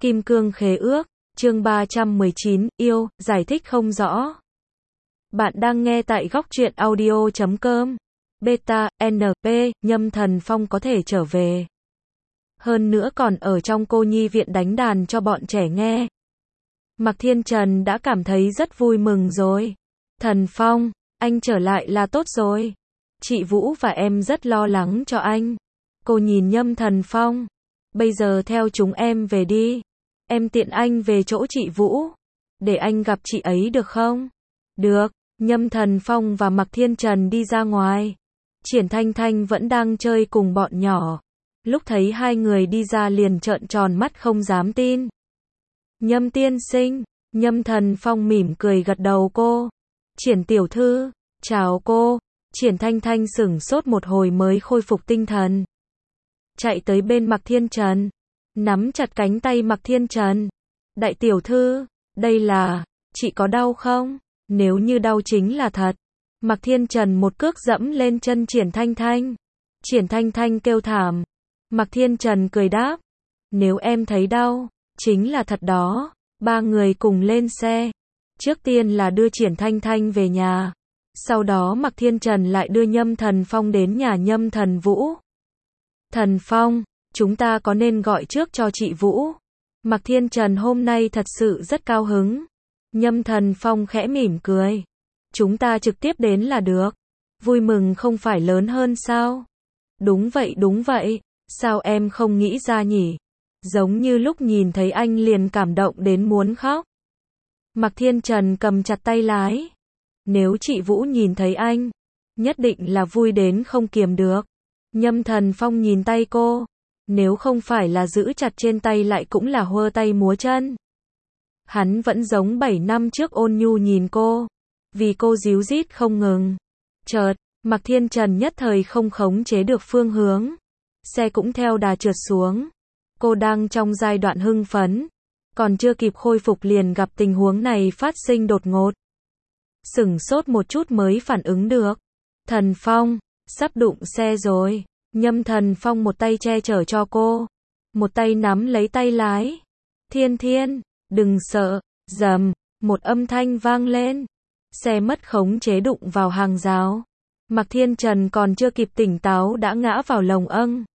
Kim cương khế ước, chương 319, yêu, giải thích không rõ. Bạn đang nghe tại góc truyện audio.com. Beta, NP, Nhâm Thần Phong có thể trở về. Hơn nữa còn ở trong cô nhi viện đánh đàn cho bọn trẻ nghe. Mạc Thiên Trần đã cảm thấy rất vui mừng rồi. Thần Phong, anh trở lại là tốt rồi. Chị Vũ và em rất lo lắng cho anh. Cô nhìn Nhâm Thần Phong. Bây giờ theo chúng em về đi. Em tiện anh về chỗ chị Vũ. Để anh gặp chị ấy được không? Được. Nhâm Thần Phong và Mạc Thiên Trần đi ra ngoài. Triển Thanh Thanh vẫn đang chơi cùng bọn nhỏ. Lúc thấy hai người đi ra liền trợn tròn mắt không dám tin. Nhâm tiên sinh. Nhâm Thần Phong mỉm cười gật đầu cô. Triển tiểu thư. Chào cô. Triển Thanh Thanh sửng sốt một hồi mới khôi phục tinh thần. Chạy tới bên Mạc Thiên Trần. Nắm chặt cánh tay Mạc Thiên Trần. Đại tiểu thư, đây là, chị có đau không? Nếu như đau chính là thật. Mạc Thiên Trần một cước dẫm lên chân Triển Thanh Thanh. Triển Thanh Thanh kêu thảm. Mạc Thiên Trần cười đáp. Nếu em thấy đau, chính là thật đó. Ba người cùng lên xe. Trước tiên là đưa Triển Thanh Thanh về nhà. Sau đó Mạc Thiên Trần lại đưa Nhâm Thần Phong đến nhà Nhâm Thần Vũ. Thần Phong, chúng ta có nên gọi trước cho chị Vũ? Mạc Thiên Trần hôm nay thật sự rất cao hứng. Nhâm Thần Phong khẽ mỉm cười. Chúng ta trực tiếp đến là được. Vui mừng không phải lớn hơn sao? Đúng vậy. Sao em không nghĩ ra nhỉ? Giống như lúc nhìn thấy anh liền cảm động đến muốn khóc. Mạc Thiên Trần cầm chặt tay lái. Nếu chị Vũ nhìn thấy anh, nhất định là vui đến không kiềm được. Nhâm Thần Phong nhìn tay cô. Nếu không phải là giữ chặt trên tay lại cũng là huơ tay múa chân. Hắn vẫn giống 7 năm trước ôn nhu nhìn cô. Vì cô díu dít không ngừng. Chợt, Mạc Thiên Trần nhất thời không khống chế được phương hướng. Xe cũng theo đà trượt xuống. Cô đang trong giai đoạn hưng phấn. Còn chưa kịp khôi phục liền gặp tình huống này phát sinh đột ngột. Sửng sốt một chút mới phản ứng được. Thần Phong, sắp đụng xe rồi. Nhâm Thần Phong một tay che chở cho cô. Một tay nắm lấy tay lái. Thiên Thiên, đừng sợ. Rầm, một âm thanh vang lên. Xe mất khống chế đụng vào hàng rào. Mạc Thiên Trần còn chưa kịp tỉnh táo đã ngã vào lồng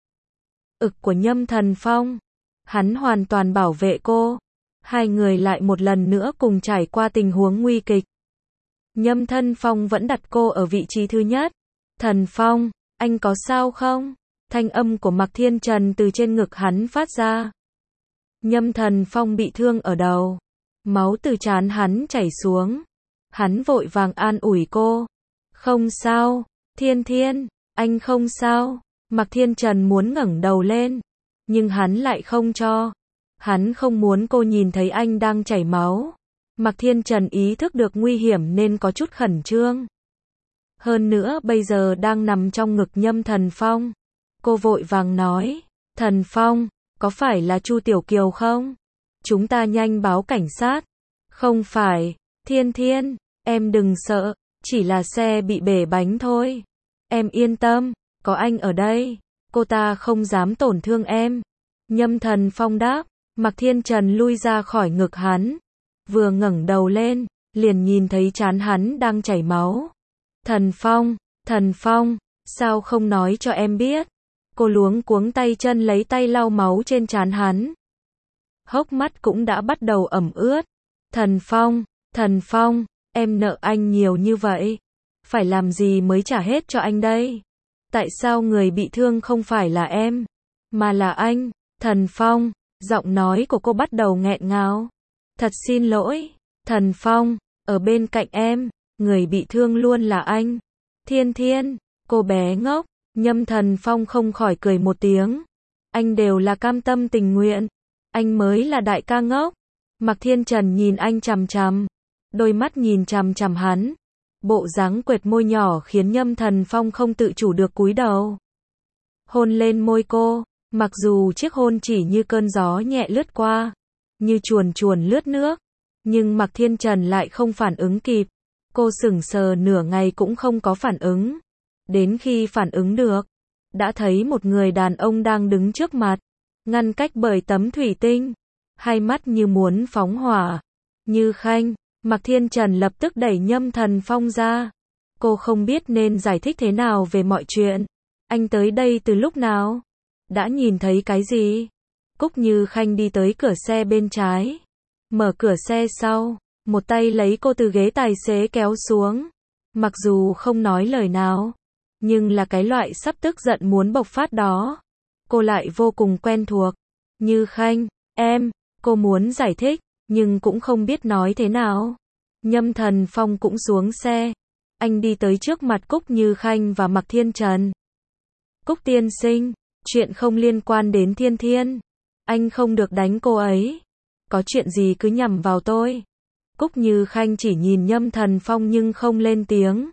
ực của Nhâm Thần Phong. Hắn hoàn toàn bảo vệ cô. Hai người lại một lần nữa cùng trải qua tình huống nguy kịch. Nhâm Thần Phong vẫn đặt cô ở vị trí thứ nhất. Thần Phong, anh có sao không? Thanh âm của Mạc Thiên Trần từ trên ngực hắn phát ra. Nhâm Thần Phong bị thương ở đầu. Máu từ trán hắn chảy xuống. Hắn vội vàng an ủi cô. Không sao, Thiên Thiên, anh không sao. Mạc Thiên Trần muốn ngẩng đầu lên. Nhưng hắn lại không cho. Hắn không muốn cô nhìn thấy anh đang chảy máu. Mạc Thiên Trần ý thức được nguy hiểm nên có chút khẩn trương. Hơn nữa bây giờ đang nằm trong ngực Nhâm Thần Phong. Cô vội vàng nói. Thần Phong, có phải là Chu Tiểu Kiều không? Chúng ta nhanh báo cảnh sát. Không phải, Thiên Thiên, em đừng sợ. Chỉ là xe bị bể bánh thôi. Em yên tâm, có anh ở đây. Cô ta không dám tổn thương em. Nhâm Thần Phong đáp. Mạc Thiên Trần lui ra khỏi ngực hắn. Vừa ngẩng đầu lên, liền nhìn thấy trán hắn đang chảy máu. Thần Phong, sao không nói cho em biết? Cô luống cuống tay chân lấy tay lau máu trên trán hắn. Hốc mắt cũng đã bắt đầu ẩm ướt. Thần Phong, em nợ anh nhiều như vậy. Phải làm gì mới trả hết cho anh đây? Tại sao người bị thương không phải là em, mà là anh? Thần Phong, giọng nói của cô bắt đầu nghẹn ngào. Thật xin lỗi, Thần Phong, ở bên cạnh em, người bị thương luôn là anh. Thiên Thiên, cô bé ngốc. Nhâm Thần Phong không khỏi cười một tiếng. Anh đều là cam tâm tình nguyện. Anh mới là đại ca ngốc. Mạc Thiên Trần nhìn anh chằm chằm. Đôi mắt nhìn chằm chằm hắn. Bộ dáng quệt môi nhỏ khiến Nhâm Thần Phong không tự chủ được cúi đầu. Hôn lên môi cô. Mặc dù chiếc hôn chỉ như cơn gió nhẹ lướt qua. Như chuồn chuồn lướt nước. Nhưng Mạc Thiên Trần lại không phản ứng kịp. Cô sững sờ nửa ngày cũng không có phản ứng. Đến khi phản ứng được, đã thấy một người đàn ông đang đứng trước mặt, ngăn cách bởi tấm thủy tinh. hai mắt như muốn phóng hỏa. Như Khanh, Mạc Thiên Trần lập tức đẩy Nhâm Thần Phong ra. Cô không biết nên giải thích thế nào về mọi chuyện. Anh tới đây từ lúc nào? Đã nhìn thấy cái gì? Cúc Như Khanh đi tới cửa xe bên trái. Mở cửa xe sau, một tay lấy cô từ ghế tài xế kéo xuống. Mặc dù không nói lời nào, nhưng là cái loại sắp tức giận muốn bộc phát đó. Cô lại vô cùng quen thuộc. Như Khanh, cô muốn giải thích, nhưng cũng không biết nói thế nào. Nhâm Thần Phong cũng xuống xe. Anh đi tới trước mặt Cúc Như Khanh và Mạc Thiên Trần. Cúc tiên sinh, chuyện không liên quan đến Thiên Thiên. Anh không được đánh cô ấy. Có chuyện gì cứ nhằm vào tôi. Cúc Như Khanh chỉ nhìn Nhâm Thần Phong nhưng không lên tiếng.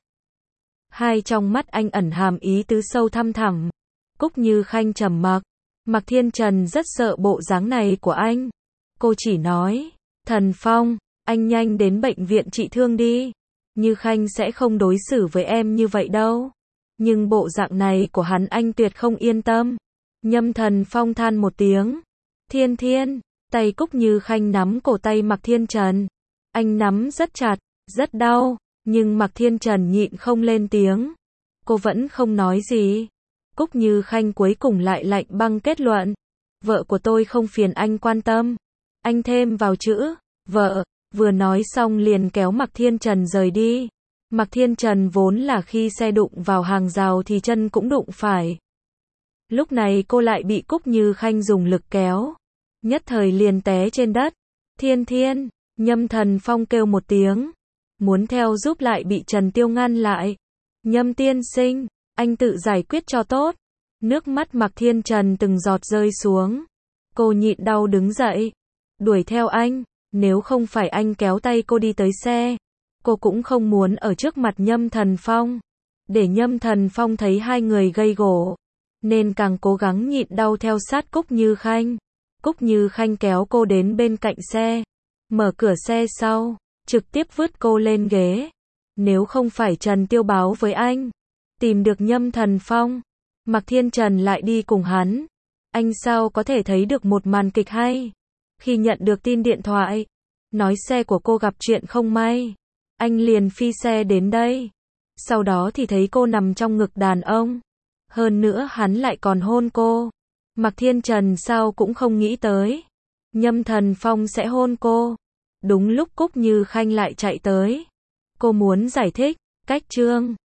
Hai trong mắt anh ẩn hàm ý tứ sâu thăm thẳm. Cúc Như Khanh trầm mặc. Mạc Thiên Trần rất sợ bộ dáng này của anh. Cô chỉ nói, Thần Phong, anh nhanh đến bệnh viện trị thương đi. Như Khanh sẽ không đối xử với em như vậy đâu. Nhưng bộ dạng này của hắn anh tuyệt không yên tâm. Nhâm Thần Phong than một tiếng. Thiên Thiên, tay Cúc Như Khanh nắm cổ tay Mạc Thiên Trần. Anh nắm rất chặt, rất đau, nhưng Mạc Thiên Trần nhịn không lên tiếng. Cô vẫn không nói gì. Cúc Như Khanh cuối cùng lại lạnh băng kết luận. Vợ của tôi không phiền anh quan tâm. Anh thêm vào chữ, vợ, vừa nói xong liền kéo Mạc Thiên Trần rời đi. Mạc Thiên Trần vốn là khi xe đụng vào hàng rào thì chân cũng đụng phải. Lúc này cô lại bị Cúc Như Khanh dùng lực kéo. Nhất thời liền té trên đất. Thiên Thiên, Nhâm Thần Phong kêu một tiếng. Muốn theo giúp lại bị Trần Tiêu ngăn lại. Nhâm tiên sinh, anh tự giải quyết cho tốt. Nước mắt Mạc Thiên Trần từng giọt rơi xuống. Cô nhịn đau đứng dậy. Đuổi theo anh. Nếu không phải anh kéo tay cô đi tới xe, cô cũng không muốn ở trước mặt Nhâm Thần Phong. Để Nhâm Thần Phong thấy hai người gây gổ. Nên càng cố gắng nhịn đau theo sát Cúc Như Khanh. Cúc Như Khanh kéo cô đến bên cạnh xe. Mở cửa xe sau. Trực tiếp vứt cô lên ghế. Nếu không phải Trần Tiêu báo với anh. Tìm được Nhâm Thần Phong. Mạc Thiên Trần lại đi cùng hắn. Anh sao có thể thấy được một màn kịch hay. Khi nhận được tin điện thoại. Nói xe của cô gặp chuyện không may. Anh liền phi xe đến đây. Sau đó thì thấy cô nằm trong ngực đàn ông. Hơn nữa hắn lại còn hôn cô. Mạc Thiên Trần sao cũng không nghĩ tới. Nhâm Thần Phong sẽ hôn cô. Đúng lúc Cúc Như Khanh lại chạy tới. Cô muốn giải thích, cách chương